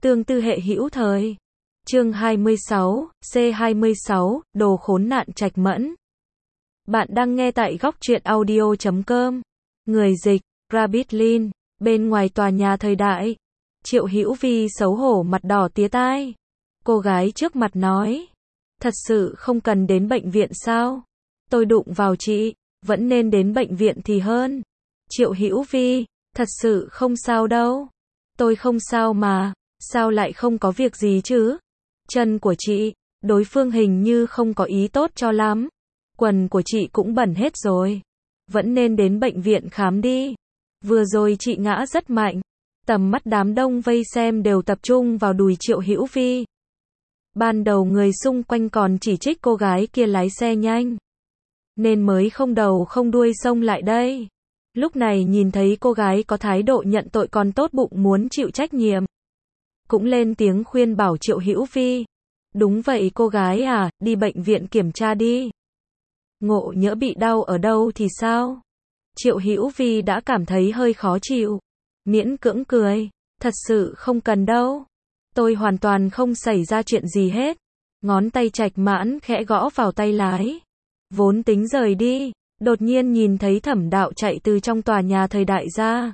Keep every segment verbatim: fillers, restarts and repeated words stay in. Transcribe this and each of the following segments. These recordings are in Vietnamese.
Tương tư hệ hữu thời. Chương hai mươi sáu, C hai mươi sáu, đồ khốn nạn Trạch Mẫn. Bạn đang nghe tại góc truyện audio chấm com. Người dịch, Rabbit Lin. Bên ngoài tòa nhà thời đại. Triệu Hữu Vi xấu hổ mặt đỏ tía tai. Cô gái trước mặt nói. Thật sự không cần đến bệnh viện sao? Tôi đụng vào chị, vẫn nên đến bệnh viện thì hơn. Triệu Hữu Vi, thật sự không sao đâu. Tôi không sao mà, sao lại không có việc gì chứ? Chân của chị, đối phương hình như không có ý tốt cho lắm. Quần của chị cũng bẩn hết rồi. Vẫn nên đến bệnh viện khám đi. Vừa rồi chị ngã rất mạnh. Tầm mắt đám đông vây xem đều tập trung vào đùi Triệu Hữu Vi. Ban đầu người xung quanh còn chỉ trích cô gái kia lái xe nhanh, nên mới không đầu không đuôi xông lại đây. Lúc này nhìn thấy cô gái có thái độ nhận tội còn tốt bụng muốn chịu trách nhiệm, cũng lên tiếng khuyên bảo Triệu Hữu Vi. Đúng vậy cô gái à, đi bệnh viện kiểm tra đi. Ngộ nhỡ bị đau ở đâu thì sao? Triệu Hữu Vi đã cảm thấy hơi khó chịu, miễn cưỡng cười. Thật sự không cần đâu. Tôi hoàn toàn không xảy ra chuyện gì hết. Ngón tay Trạch Mãn khẽ gõ vào tay lái. Vốn tính rời đi, đột nhiên nhìn thấy Thẩm Đạo chạy từ trong tòa nhà thời đại ra.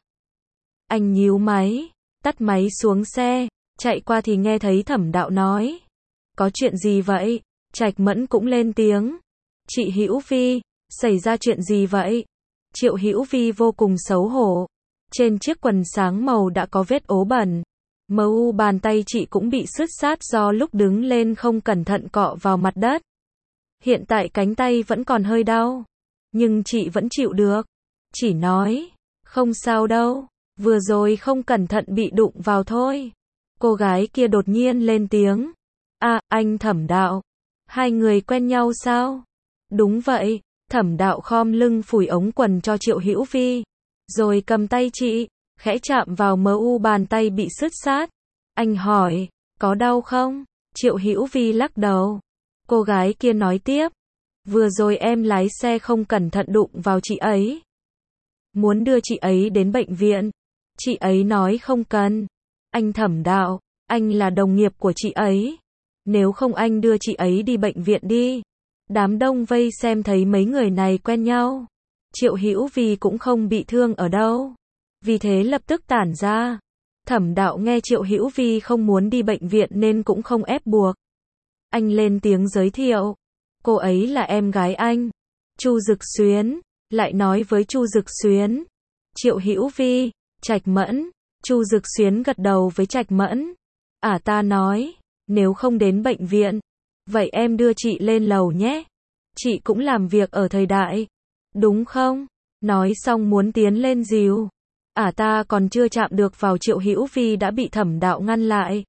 Anh nhíu máy, tắt máy xuống xe, chạy qua thì nghe thấy Thẩm Đạo nói. Có chuyện gì vậy? Trạch Mẫn cũng lên tiếng. Chị Hữu Vi, xảy ra chuyện gì vậy? Triệu Hữu Vi vô cùng xấu hổ. Trên chiếc quần sáng màu đã có vết ố bẩn. Mờ u bàn tay chị cũng bị sứt sát do lúc đứng lên không cẩn thận cọ vào mặt đất. Hiện tại cánh tay vẫn còn hơi đau, nhưng chị vẫn chịu được. Chỉ nói, không sao đâu, vừa rồi không cẩn thận bị đụng vào thôi. Cô gái kia đột nhiên lên tiếng. À, anh Thẩm Đạo. Hai người quen nhau sao? Đúng vậy. Thẩm Đạo khom lưng phủi ống quần cho Triệu Hữu Vi, rồi cầm tay chị, khẽ chạm vào mờ u bàn tay bị sứt sát. Anh hỏi, có đau không? Triệu Hữu Vi lắc đầu. Cô gái kia nói tiếp. Vừa rồi em lái xe không cẩn thận đụng vào chị ấy. Muốn đưa chị ấy đến bệnh viện. Chị ấy nói không cần. Anh Thẩm Đạo, anh là đồng nghiệp của chị ấy. Nếu không anh đưa chị ấy đi bệnh viện đi. Đám đông vây xem thấy mấy người này quen nhau. Triệu Hữu Vi cũng không bị thương ở đâu, vì thế lập tức tản ra. Thẩm Đạo nghe Triệu Hữu Vi không muốn đi bệnh viện nên cũng không ép buộc. Anh lên tiếng giới thiệu. Cô ấy là em gái anh, Chu Dực Xuyến. Lại nói với Chu Dực Xuyến. Triệu Hữu Vi, Trạch Mẫn. Chu Dực Xuyến gật đầu với Trạch Mẫn. À ta nói, nếu không đến bệnh viện, vậy em đưa chị lên lầu nhé. Chị cũng làm việc ở thời đại, đúng không? Nói xong muốn tiến lên dìu. À ta còn chưa chạm được vào Triệu Hữu Vi đã bị Thẩm Đạo ngăn lại.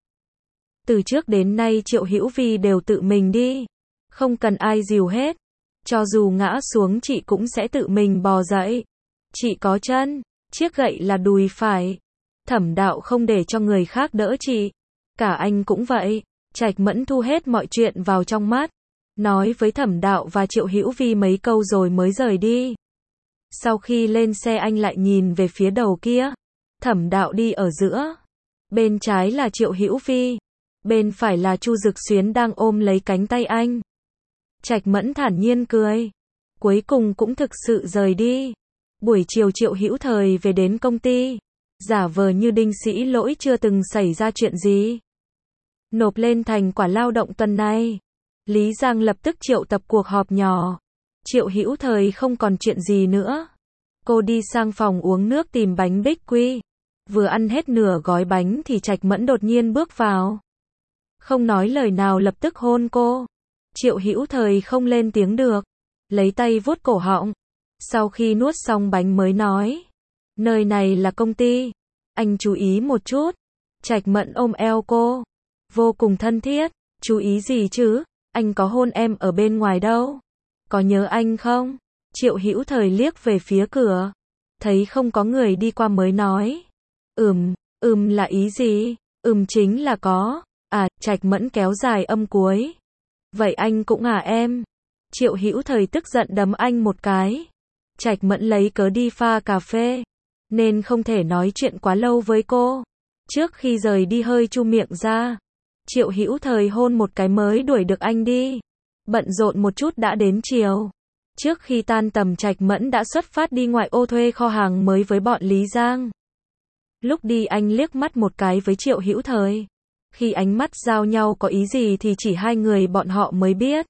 Từ trước đến nay Triệu Hữu Vi đều tự mình đi, không cần ai dìu hết. Cho dù ngã xuống chị cũng sẽ tự mình bò dậy. Chị có chân, chiếc gậy là đùi phải. Thẩm Đạo không để cho người khác đỡ chị. Cả anh cũng vậy. Trạch Mẫn thu hết mọi chuyện vào trong mắt, nói với Thẩm Đạo và Triệu Hữu Vi mấy câu rồi mới rời đi. Sau khi lên xe anh lại nhìn về phía đầu kia. Thẩm Đạo đi ở giữa. Bên trái là Triệu Hữu Vi, bên phải là Chu Dực Xuyến đang ôm lấy cánh tay anh. Trạch Mẫn thản nhiên cười. Cuối cùng cũng thực sự rời đi. Buổi chiều Triệu Hữu Thời về đến công ty, giả vờ như Đinh Sĩ Lỗi chưa từng xảy ra chuyện gì. Nộp lên thành quả lao động tuần này. Lý Giang lập tức triệu tập cuộc họp nhỏ. Triệu Hữu Thời không còn chuyện gì nữa. Cô đi sang phòng uống nước tìm bánh bích quy. Vừa ăn hết nửa gói bánh thì Trạch Mẫn đột nhiên bước vào. Không nói lời nào lập tức hôn cô. Triệu Hữu Thời không lên tiếng được, lấy tay vuốt cổ họng. Sau khi nuốt xong bánh mới nói. Nơi này là công ty, anh chú ý một chút. Trạch Mẫn ôm eo cô, vô cùng thân thiết. Chú ý gì chứ, anh có hôn em ở bên ngoài đâu. Có nhớ anh không? Triệu Hữu Thời liếc về phía cửa, thấy không có người đi qua mới nói. Ừm, ừm là ý gì? Ừm chính là có. À, Trạch Mẫn kéo dài âm cuối. Vậy anh cũng à em? Triệu Hữu Thời tức giận đấm anh một cái. Trạch Mẫn lấy cớ đi pha cà phê, nên không thể nói chuyện quá lâu với cô. Trước khi rời đi hơi chu miệng ra. Triệu Hữu Thời hôn một cái mới đuổi được anh đi. Bận rộn một chút đã đến chiều. Trước khi tan tầm Trạch Mẫn đã xuất phát đi ngoại ô thuê kho hàng mới với bọn Lý Giang. Lúc đi anh liếc mắt một cái với Triệu Hữu Thời. Khi ánh mắt giao nhau có ý gì thì chỉ hai người bọn họ mới biết.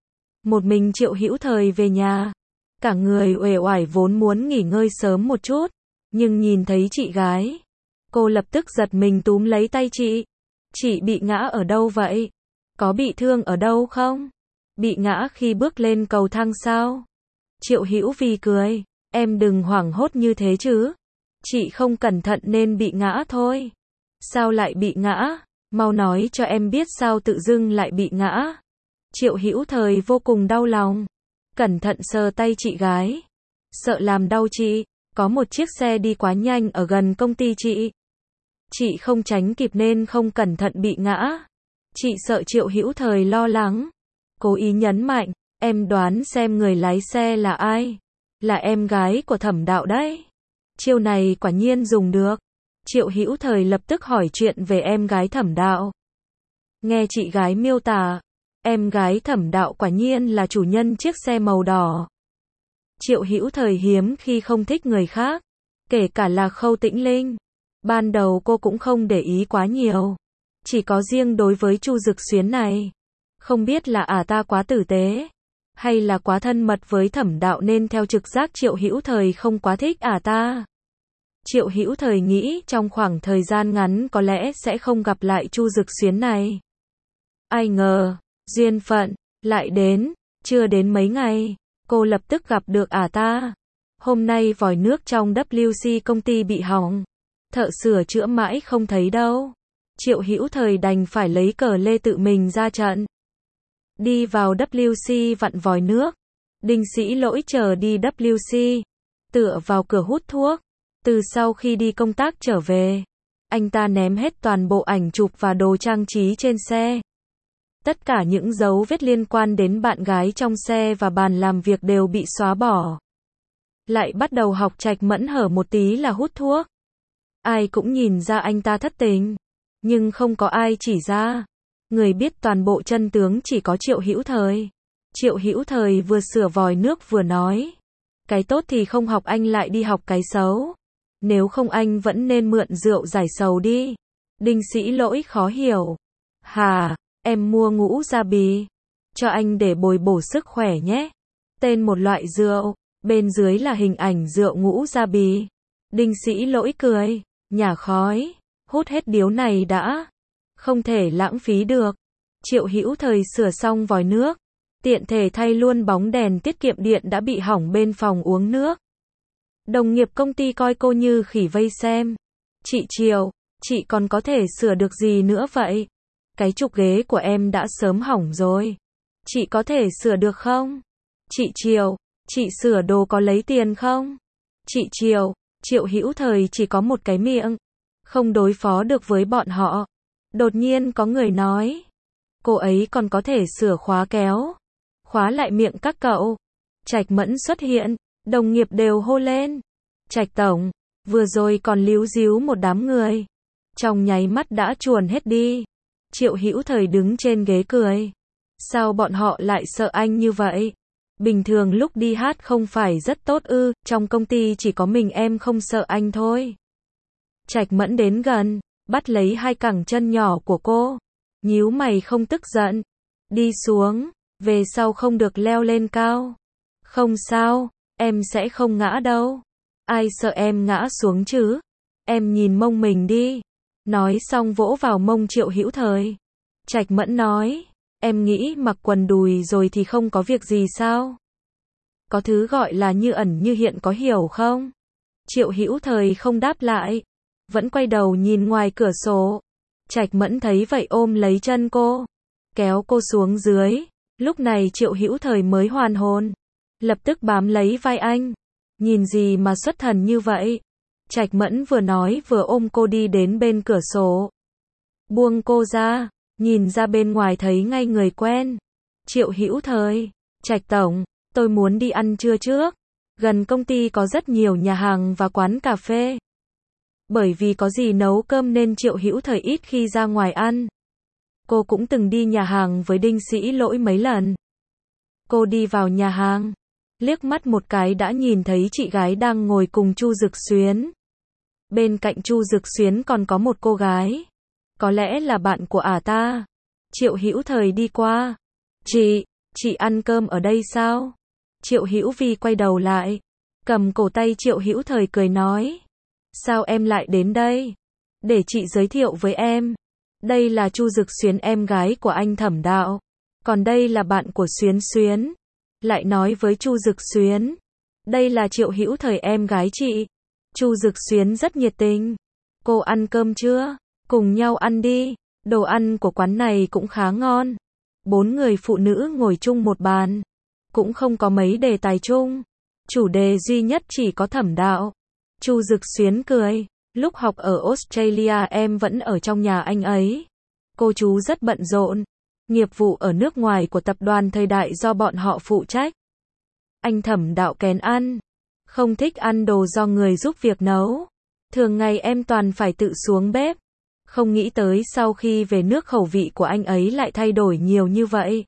Một mình Triệu Hữu Thời về nhà. Cả người uể oải vốn muốn nghỉ ngơi sớm một chút. Nhưng nhìn thấy chị gái. Cô lập tức giật mình túm lấy tay chị. Chị bị ngã ở đâu vậy? Có bị thương ở đâu không? Bị ngã khi bước lên cầu thang sao? Triệu Hữu Vi cười. Em đừng hoảng hốt như thế chứ. Chị không cẩn thận nên bị ngã thôi. Sao lại bị ngã? Mau nói cho em biết sao tự dưng lại bị ngã. Triệu Hữu Thời vô cùng đau lòng. Cẩn thận sờ tay chị gái. Sợ làm đau chị. Có một chiếc xe đi quá nhanh ở gần công ty chị. Chị không tránh kịp nên không cẩn thận bị ngã. Chị sợ Triệu Hữu Thời lo lắng. Cố ý nhấn mạnh, em đoán xem người lái xe là ai? Là em gái của Thẩm Đạo đấy. Chiêu này quả nhiên dùng được. Triệu Hữu Thời lập tức hỏi chuyện về em gái Thẩm Đạo. Nghe chị gái miêu tả, em gái Thẩm Đạo quả nhiên là chủ nhân chiếc xe màu đỏ. Triệu Hữu Thời hiếm khi không thích người khác, kể cả là Khâu Tĩnh Linh. Ban đầu cô cũng không để ý quá nhiều. Chỉ có riêng đối với Chu Dực Xuyến này. Không biết là ả ta quá tử tế, hay là quá thân mật với Thẩm Đạo nên theo trực giác Triệu Hữu Thời không quá thích ả ta. Triệu Hữu Thời nghĩ trong khoảng thời gian ngắn có lẽ sẽ không gặp lại Chu Dực Xuyến này. Ai ngờ, duyên phận, lại đến, chưa đến mấy ngày, cô lập tức gặp được ả ta. Hôm nay vòi nước trong W C công ty bị hỏng. Thợ sửa chữa mãi không thấy đâu. Triệu Hữu Thời đành phải lấy cờ lê tự mình ra trận. Đi vào W C vặn vòi nước. Đinh Sĩ Lỗi chờ đi W C. Tựa vào cửa hút thuốc. Từ sau khi đi công tác trở về, anh ta ném hết toàn bộ ảnh chụp và đồ trang trí trên xe. Tất cả những dấu vết liên quan đến bạn gái trong xe và bàn làm việc đều bị xóa bỏ. Lại bắt đầu học Trạch Mẫn hở một tí là hút thuốc. Ai cũng nhìn ra anh ta thất tình, nhưng không có ai chỉ ra. Người biết toàn bộ chân tướng chỉ có Triệu Hữu Thời. Triệu Hữu Thời vừa sửa vòi nước vừa nói. Cái tốt thì không học anh lại đi học cái xấu. Nếu không anh vẫn nên mượn rượu giải sầu đi. Đinh Sĩ Lỗi khó hiểu. Hà, em mua ngũ gia bì. Cho anh để bồi bổ sức khỏe nhé. Tên một loại rượu. Bên dưới là hình ảnh rượu ngũ gia bì. Đinh Sĩ Lỗi cười. Nhả khói. Hút hết điếu này đã. Không thể lãng phí được. Triệu Hữu Thời sửa xong vòi nước. Tiện thể thay luôn bóng đèn tiết kiệm điện đã bị hỏng bên phòng uống nước. Đồng nghiệp công ty coi cô như khỉ vây xem. Chị Triều, chị còn có thể sửa được gì nữa vậy? Cái trục ghế của em đã sớm hỏng rồi. Chị có thể sửa được không? Chị Triều, chị sửa đồ có lấy tiền không? Chị Triều, Triệu Hữu Thời chỉ có một cái miệng. Không đối phó được với bọn họ. Đột nhiên có người nói. Cô ấy còn có thể sửa khóa kéo. Khóa lại miệng các cậu. Trạch Mẫn xuất hiện. Đồng nghiệp đều hô lên. Trạch tổng, vừa rồi còn líu díu một đám người. Trong nháy mắt đã chuồn hết đi. Triệu Hữu Thời đứng trên ghế cười. Sao bọn họ lại sợ anh như vậy? Bình thường lúc đi hát không phải rất tốt ư, trong công ty chỉ có mình em không sợ anh thôi. Trạch Mẫn đến gần, bắt lấy hai cẳng chân nhỏ của cô. Nhíu mày không tức giận. Đi xuống, về sau không được leo lên cao. Không sao, em sẽ không ngã đâu. Ai sợ em ngã xuống chứ? Em nhìn mông mình đi. Nói xong vỗ vào mông Triệu Hữu Thời. Trạch Mẫn nói, em nghĩ mặc quần đùi rồi thì không có việc gì sao? Có thứ gọi là như ẩn như hiện có hiểu không? Triệu Hữu Thời không đáp lại. Vẫn quay đầu nhìn ngoài cửa sổ. Trạch Mẫn thấy vậy ôm lấy chân cô. Kéo cô xuống dưới. Lúc này Triệu Hữu Thời mới hoàn hồn. Lập tức bám lấy vai anh. Nhìn gì mà xuất thần như vậy? Trạch Mẫn vừa nói vừa ôm cô đi đến bên cửa sổ. Buông cô ra. Nhìn ra bên ngoài thấy ngay người quen. Triệu Hữu Thời. Trạch tổng, tôi muốn đi ăn trưa trước. Gần công ty có rất nhiều nhà hàng và quán cà phê. Bởi vì có gì nấu cơm nên Triệu Hữu Thời ít khi ra ngoài ăn. Cô cũng từng đi nhà hàng với Đinh Sĩ Lỗi mấy lần. Cô đi vào nhà hàng, liếc mắt một cái đã nhìn thấy chị gái đang ngồi cùng Chu Dực Xuyến. Bên cạnh Chu Dực Xuyến còn có một cô gái. Có lẽ là bạn của ả ta. Triệu Hữu Thời đi qua. Chị, chị ăn cơm ở đây sao? Triệu Hữu Vi quay đầu lại, cầm cổ tay Triệu Hữu Thời cười nói. Sao em lại đến đây? Để chị giới thiệu với em. Đây là Chu Dực Xuyến, em gái của anh Thẩm Đạo. Còn đây là bạn của Xuyến Xuyến. Lại nói với Chu Dực Xuyến. Đây là Triệu Hữu Thời, em gái chị. Chu Dực Xuyến rất nhiệt tình. Cô ăn cơm chưa? Cùng nhau ăn đi. Đồ ăn của quán này cũng khá ngon. Bốn người phụ nữ ngồi chung một bàn. Cũng không có mấy đề tài chung. Chủ đề duy nhất chỉ có Thẩm Đạo. Chu Dực Xuyến cười. Lúc học ở Australia em vẫn ở trong nhà anh ấy. Cô chú rất bận rộn. Nghiệp vụ ở nước ngoài của tập đoàn Thời Đại do bọn họ phụ trách. Anh Thẩm Đạo kén ăn. Không thích ăn đồ do người giúp việc nấu. Thường ngày em toàn phải tự xuống bếp. Không nghĩ tới sau khi về nước khẩu vị của anh ấy lại thay đổi nhiều như vậy.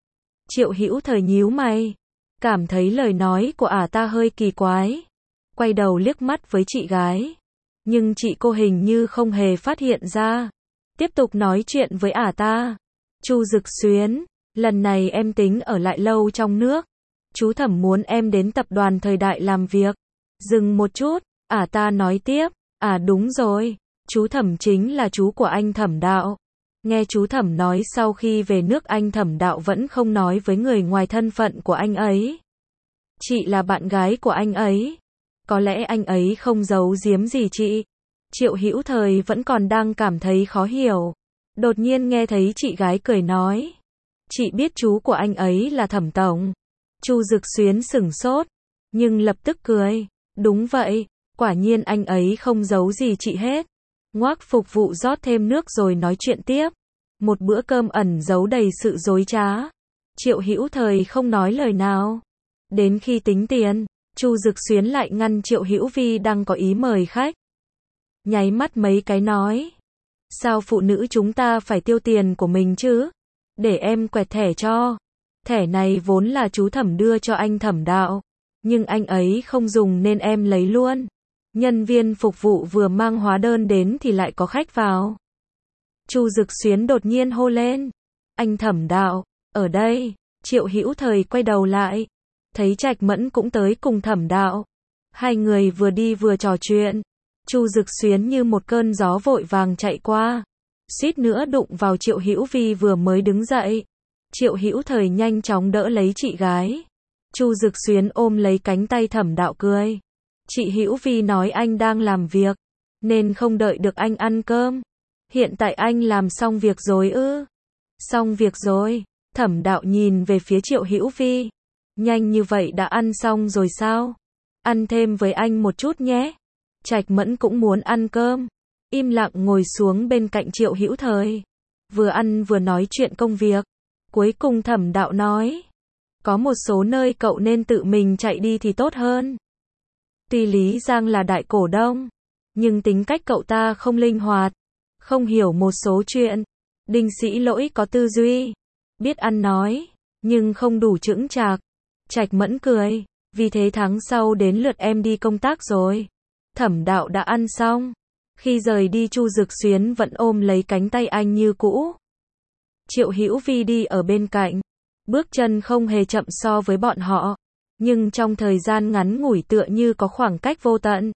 Triệu Hữu Thời nhíu mày. Cảm thấy lời nói của ả ta hơi kỳ quái. Quay đầu liếc mắt với chị gái. Nhưng chị cô hình như không hề phát hiện ra. Tiếp tục nói chuyện với ả ta. Chu Dực Xuyến, lần này em tính ở lại lâu trong nước. Chú Thẩm muốn em đến tập đoàn Thời Đại làm việc. Dừng một chút, ả ta nói tiếp. À đúng rồi, chú Thẩm chính là chú của anh Thẩm Đạo. Nghe chú Thẩm nói sau khi về nước anh Thẩm Đạo vẫn không nói với người ngoài thân phận của anh ấy. Chị là bạn gái của anh ấy. Có lẽ anh ấy không giấu giếm gì chị. Triệu Hữu Thời vẫn còn đang cảm thấy khó hiểu. Đột nhiên nghe thấy chị gái cười nói. Chị biết chú của anh ấy là Thẩm Tổng. Chu Dực Xuyến sửng sốt. Nhưng lập tức cười. Đúng vậy, quả nhiên anh ấy không giấu gì chị hết. Ngoác phục vụ rót thêm nước rồi nói chuyện tiếp. Một bữa cơm ẩn giấu đầy sự dối trá. Triệu Hữu Thời không nói lời nào. Đến khi tính tiền, Chu Dực Xuyến lại ngăn Triệu Hữu Vi đang có ý mời khách. Nháy mắt mấy cái nói. Sao phụ nữ chúng ta phải tiêu tiền của mình chứ? Để em quẹt thẻ cho. Thẻ này vốn là chú Thẩm đưa cho anh Thẩm Đạo. Nhưng anh ấy không dùng nên em lấy luôn. Nhân viên phục vụ vừa mang hóa đơn đến thì lại có khách vào. Chu Dực Xuyến đột nhiên hô lên. Anh Thẩm Đạo, ở đây. Triệu Hữu Thời quay đầu lại. Thấy Trạch Mẫn cũng tới cùng Thẩm Đạo. Hai người vừa đi vừa trò chuyện. Chu Dực Xuyến như một cơn gió vội vàng chạy qua. Suýt nữa đụng vào Triệu Hữu Vi vừa mới đứng dậy. Triệu Hữu Thời nhanh chóng đỡ lấy chị gái. Chu Dực Xuyến ôm lấy cánh tay Thẩm Đạo cười. Chị Hữu Vi nói anh đang làm việc, nên không đợi được anh ăn cơm. Hiện tại anh làm xong việc rồi ư? Xong việc rồi. Thẩm Đạo nhìn về phía Triệu Hữu Vi. Nhanh như vậy đã ăn xong rồi sao? Ăn thêm với anh một chút nhé. Trạch Mẫn cũng muốn ăn cơm. Im lặng ngồi xuống bên cạnh Triệu Hữu Thời. Vừa ăn vừa nói chuyện công việc. Cuối cùng Thẩm Đạo nói. Có một số nơi cậu nên tự mình chạy đi thì tốt hơn. Tuy Lý Giang là đại cổ đông, nhưng tính cách cậu ta không linh hoạt, không hiểu một số chuyện. Đinh Sĩ Lỗi có tư duy, biết ăn nói, nhưng không đủ chững chạc. Trạch Mẫn cười, vì thế tháng sau đến lượt em đi công tác rồi. Thẩm Đạo đã ăn xong. Khi rời đi Chu Dực Xuyến vẫn ôm lấy cánh tay anh như cũ. Triệu Hữu Vi đi ở bên cạnh. Bước chân không hề chậm so với bọn họ. Nhưng trong thời gian ngắn ngủi tựa như có khoảng cách vô tận.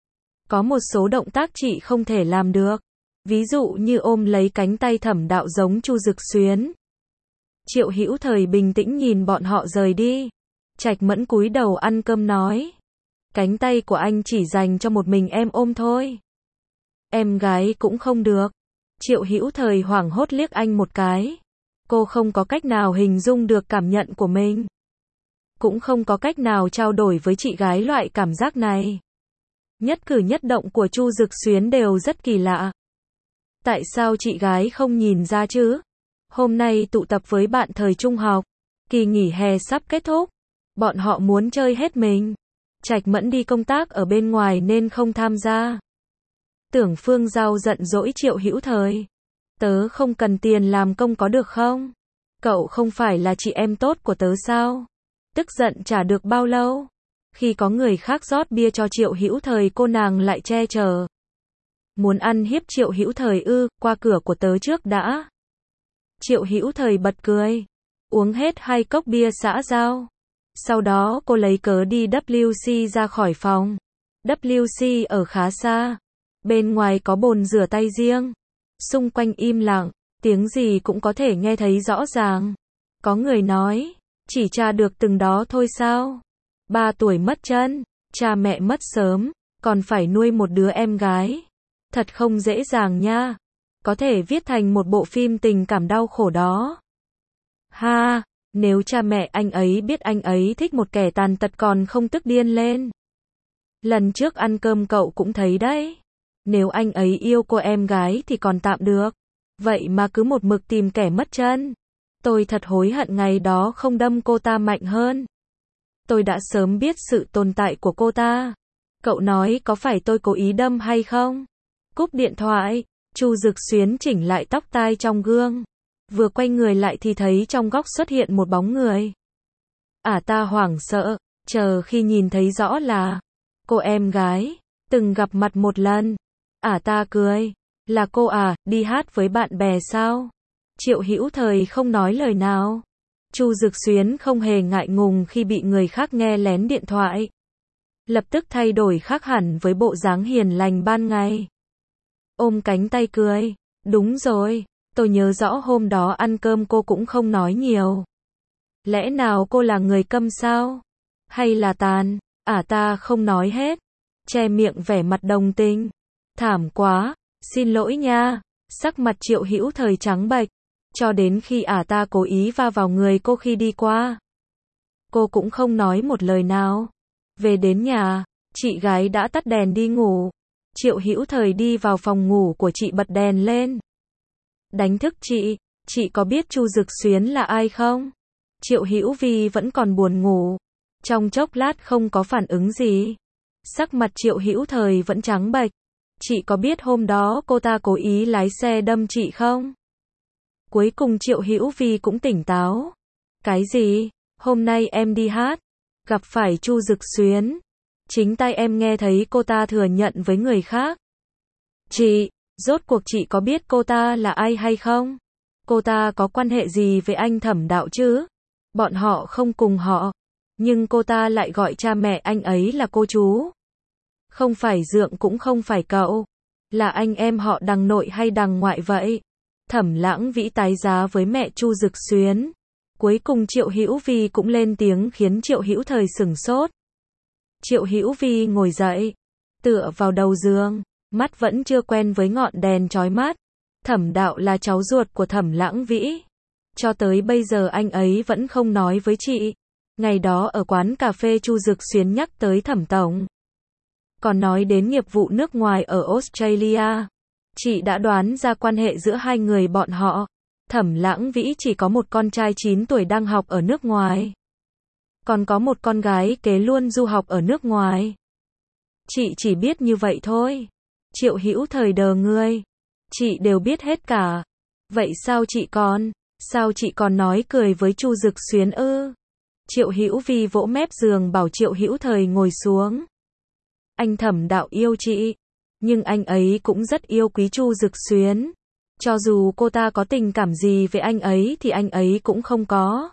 Có một số động tác chị không thể làm được. Ví dụ như ôm lấy cánh tay Thẩm Đạo giống Chu Dực Xuyến. Triệu Hữu Thời bình tĩnh nhìn bọn họ rời đi. Trạch Mẫn cúi đầu ăn cơm nói. Cánh tay của anh chỉ dành cho một mình em ôm thôi. Em gái cũng không được. Triệu Hữu Thời hoảng hốt liếc anh một cái. Cô không có cách nào hình dung được cảm nhận của mình. Cũng không có cách nào trao đổi với chị gái loại cảm giác này. Nhất cử nhất động của Chu Dực Xuyến đều rất kỳ lạ. Tại sao chị gái không nhìn ra chứ? Hôm nay tụ tập với bạn thời trung học. Kỳ nghỉ hè sắp kết thúc. Bọn họ muốn chơi hết mình. Trạch Mẫn đi công tác ở bên ngoài nên không tham gia. Tưởng Phương Giao giận dỗi Triệu Hữu Thời. Tớ không cần tiền làm công có được không? Cậu không phải là chị em tốt của tớ sao? Tức giận chả được bao lâu. Khi có người khác rót bia cho Triệu Hữu Thời cô nàng lại che chở. Muốn ăn hiếp Triệu Hữu Thời ư, qua cửa của tớ trước đã. Triệu Hữu Thời bật cười. Uống hết hai cốc bia xã giao. Sau đó cô lấy cớ đi W C ra khỏi phòng. W C ở khá xa. Bên ngoài có bồn rửa tay riêng. Xung quanh im lặng, tiếng gì cũng có thể nghe thấy rõ ràng. Có người nói, chỉ tra được từng đó thôi sao? Ba tuổi mất chân, cha mẹ mất sớm, còn phải nuôi một đứa em gái. Thật không dễ dàng nha. Có thể viết thành một bộ phim tình cảm đau khổ đó. Ha, nếu cha mẹ anh ấy biết anh ấy thích một kẻ tàn tật còn không tức điên lên. Lần trước ăn cơm cậu cũng thấy đấy. Nếu anh ấy yêu cô em gái thì còn tạm được. Vậy mà cứ một mực tìm kẻ mất chân. Tôi thật hối hận ngày đó không đâm cô ta mạnh hơn. Tôi đã sớm biết sự tồn tại của cô ta. Cậu nói có phải tôi cố ý đâm hay không? Cúp điện thoại, Chu Dực Xuyến chỉnh lại tóc tai trong gương. Vừa quay người lại thì thấy trong góc xuất hiện một bóng người. Ả ta hoảng sợ, chờ khi nhìn thấy rõ là cô em gái, từng gặp mặt một lần. Ả ta cười, là cô à, đi hát với bạn bè sao? Triệu Hữu Thời không nói lời nào. Chu Dực Xuyến không hề ngại ngùng khi bị người khác nghe lén điện thoại. Lập tức thay đổi khác hẳn với bộ dáng hiền lành ban ngày. Ôm cánh tay cười, đúng rồi, tôi nhớ rõ hôm đó ăn cơm cô cũng không nói nhiều. Lẽ nào cô là người câm sao? Hay là tàn? Ả ta không nói hết, che miệng vẻ mặt đồng tình. Thảm quá, xin lỗi nha. Sắc mặt Triệu Hữu Thời trắng bệch, cho đến khi ả ta cố ý va vào người cô khi đi qua. Cô cũng không nói một lời nào. Về đến nhà, chị gái đã tắt đèn đi ngủ. Triệu Hữu Thời đi vào phòng ngủ của chị bật đèn lên. Đánh thức chị, chị có biết Chu Dực Xuyến là ai không? Triệu Hữu Vi vẫn còn buồn ngủ. Trong chốc lát không có phản ứng gì. Sắc mặt Triệu Hữu Thời vẫn trắng bệch. Chị có biết hôm đó cô ta cố ý lái xe đâm chị không? Cuối cùng Triệu Hữu Vi cũng tỉnh táo. Cái gì? Hôm nay em đi hát, gặp phải Chu Dực Xuyến. Chính tay em nghe thấy cô ta thừa nhận với người khác. Chị, rốt cuộc chị có biết cô ta là ai hay không? Cô ta có quan hệ gì với anh Thẩm Đạo chứ? Bọn họ không cùng họ, nhưng cô ta lại gọi cha mẹ anh ấy là cô chú. Không phải dượng cũng không phải cậu. Là anh em họ đằng nội hay đằng ngoại vậy? Thẩm Lãng Vĩ tái giá với mẹ Chu Dực Xuyến. Cuối cùng Triệu Hữu Vi cũng lên tiếng khiến Triệu Hữu Thời sửng sốt. Triệu Hữu Vi ngồi dậy, tựa vào đầu giường, mắt vẫn chưa quen với ngọn đèn chói mắt. Thẩm Đạo là cháu ruột của Thẩm Lãng Vĩ. Cho tới bây giờ anh ấy vẫn không nói với chị. Ngày đó ở quán cà phê Chu Dực Xuyến nhắc tới Thẩm Tổng. Còn nói đến nghiệp vụ nước ngoài ở Australia. Chị đã đoán ra quan hệ giữa hai người bọn họ. Thẩm Lãng Vĩ chỉ có một con trai chín tuổi đang học ở nước ngoài. Còn có một con gái kế luôn du học ở nước ngoài. Chị chỉ biết như vậy thôi. Triệu Hữu Thời đờ người. Chị đều biết hết cả. Vậy sao chị còn, sao chị còn nói cười với Chu Dực Xuyến ư? Triệu Hữu Vi vỗ mép giường bảo Triệu Hữu Thời ngồi xuống. Anh Thẩm Đạo yêu chị, nhưng anh ấy cũng rất yêu quý Chu Dực Xuyến. Cho dù cô ta có tình cảm gì với anh ấy thì anh ấy cũng không có.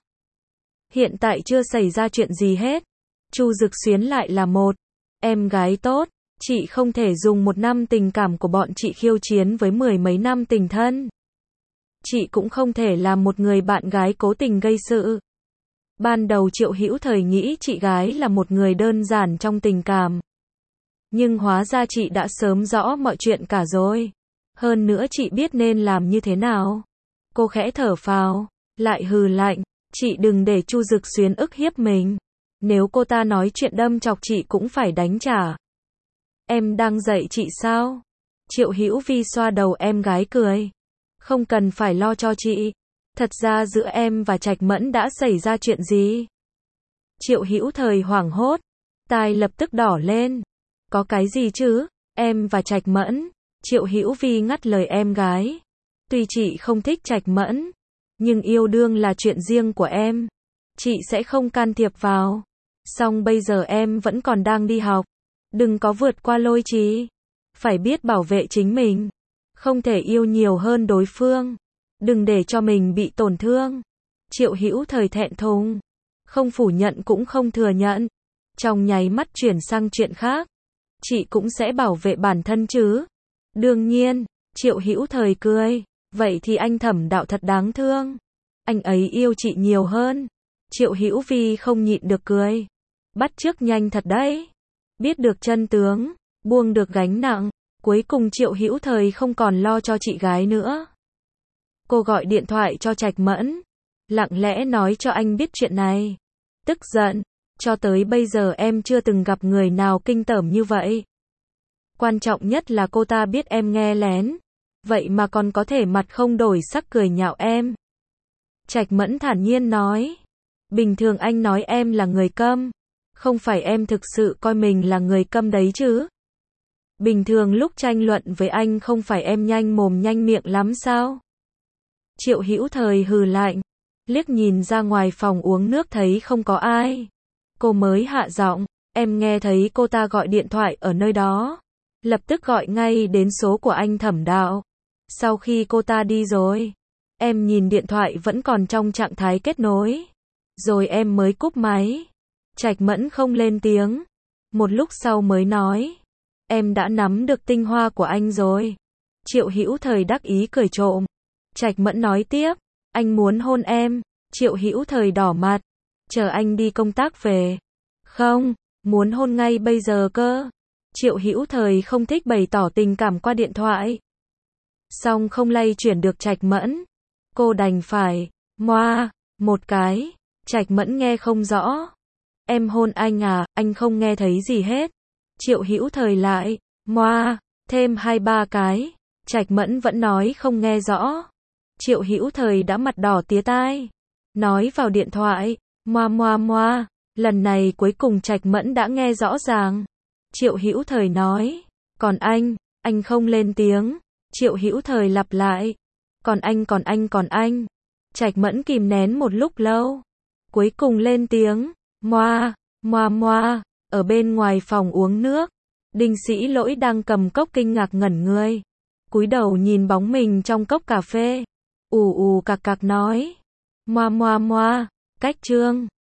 Hiện tại chưa xảy ra chuyện gì hết. Chu Dực Xuyến lại là một em gái tốt. Chị không thể dùng một năm tình cảm của bọn chị khiêu chiến với mười mấy năm tình thân. Chị cũng không thể làm một người bạn gái cố tình gây sự. Ban đầu Triệu Hữu Thời nghĩ chị gái là một người đơn giản trong tình cảm. Nhưng hóa ra chị đã sớm rõ mọi chuyện cả rồi. Hơn nữa chị biết nên làm như thế nào. Cô khẽ thở phào, lại hừ lạnh. Chị đừng để Chu Dực Xuyến ức hiếp mình. Nếu cô ta nói chuyện đâm chọc chị cũng phải đánh trả. Em đang dạy chị sao? Triệu Hữu Vi xoa đầu em gái cười. Không cần phải lo cho chị. Thật ra giữa em và Trạch Mẫn đã xảy ra chuyện gì? Triệu Hữu Thời hoảng hốt. Tai lập tức đỏ lên. Có cái gì chứ? Em và Trạch Mẫn. Triệu Hữu Vi ngắt lời em gái. Tuy chị không thích Trạch Mẫn, nhưng yêu đương là chuyện riêng của em. Chị sẽ không can thiệp vào. Song bây giờ em vẫn còn đang đi học. Đừng có vượt qua lôi trì. Phải biết bảo vệ chính mình. Không thể yêu nhiều hơn đối phương. Đừng để cho mình bị tổn thương. Triệu Hữu Thời thẹn thùng. Không phủ nhận cũng không thừa nhận. Trong nháy mắt chuyển sang chuyện khác. Chị cũng sẽ bảo vệ bản thân chứ. Đương nhiên. Triệu Hữu Thời cười. Vậy thì anh Thẩm Đạo thật đáng thương. Anh ấy yêu chị nhiều hơn. Triệu Hữu Vi không nhịn được cười. Bắt chước nhanh thật đấy. Biết được chân tướng, buông được gánh nặng. Cuối cùng Triệu Hữu Thời không còn lo cho chị gái nữa. Cô gọi điện thoại cho Trạch Mẫn. Lặng lẽ nói cho anh biết chuyện này. Tức giận. Cho tới bây giờ em chưa từng gặp người nào kinh tởm như vậy. Quan trọng nhất là cô ta biết em nghe lén. Vậy mà còn có thể mặt không đổi sắc cười nhạo em. Trạch Mẫn thản nhiên nói. Bình thường anh nói em là người câm. Không phải em thực sự coi mình là người câm đấy chứ. Bình thường lúc tranh luận với anh không phải em nhanh mồm nhanh miệng lắm sao? Triệu Hữu Thời hừ lạnh. Liếc nhìn ra ngoài phòng uống nước thấy không có ai. Cô mới hạ giọng. Em nghe thấy cô ta gọi điện thoại ở nơi đó. Lập tức gọi ngay đến số của anh Thẩm Đạo. Sau khi cô ta đi rồi, em nhìn điện thoại vẫn còn trong trạng thái kết nối. Rồi em mới cúp máy. Trạch Mẫn không lên tiếng. Một lúc sau mới nói. Em đã nắm được tinh hoa của anh rồi. Triệu Hữu Thời đắc ý cười trộm. Trạch Mẫn nói tiếp. Anh muốn hôn em. Triệu Hữu Thời đỏ mặt. Chờ anh đi công tác về. Không, muốn hôn ngay bây giờ cơ. Triệu Hữu Thời không thích bày tỏ tình cảm qua điện thoại. Song không lay chuyển được Trạch Mẫn. Cô đành phải moa một cái. Trạch Mẫn nghe không rõ. Em hôn anh à, anh không nghe thấy gì hết. Triệu Hữu Thời lại moa thêm hai ba cái. Trạch Mẫn vẫn nói không nghe rõ. Triệu Hữu Thời đã mặt đỏ tía tai. Nói vào điện thoại. Moa moa moa. Lần này cuối cùng Trạch Mẫn đã nghe rõ ràng. Triệu Hữu Thời nói. Còn anh, anh không lên tiếng. Triệu Hữu Thời lặp lại. Còn anh còn anh còn anh. Trạch Mẫn kìm nén một lúc lâu. Cuối cùng lên tiếng. Moa, moa moa. Ở bên ngoài phòng uống nước. Đinh Sĩ Lỗi đang cầm cốc kinh ngạc ngẩn người. Cúi đầu nhìn bóng mình trong cốc cà phê. Ù ù cạc cạc nói. Moa moa moa. Cách chương.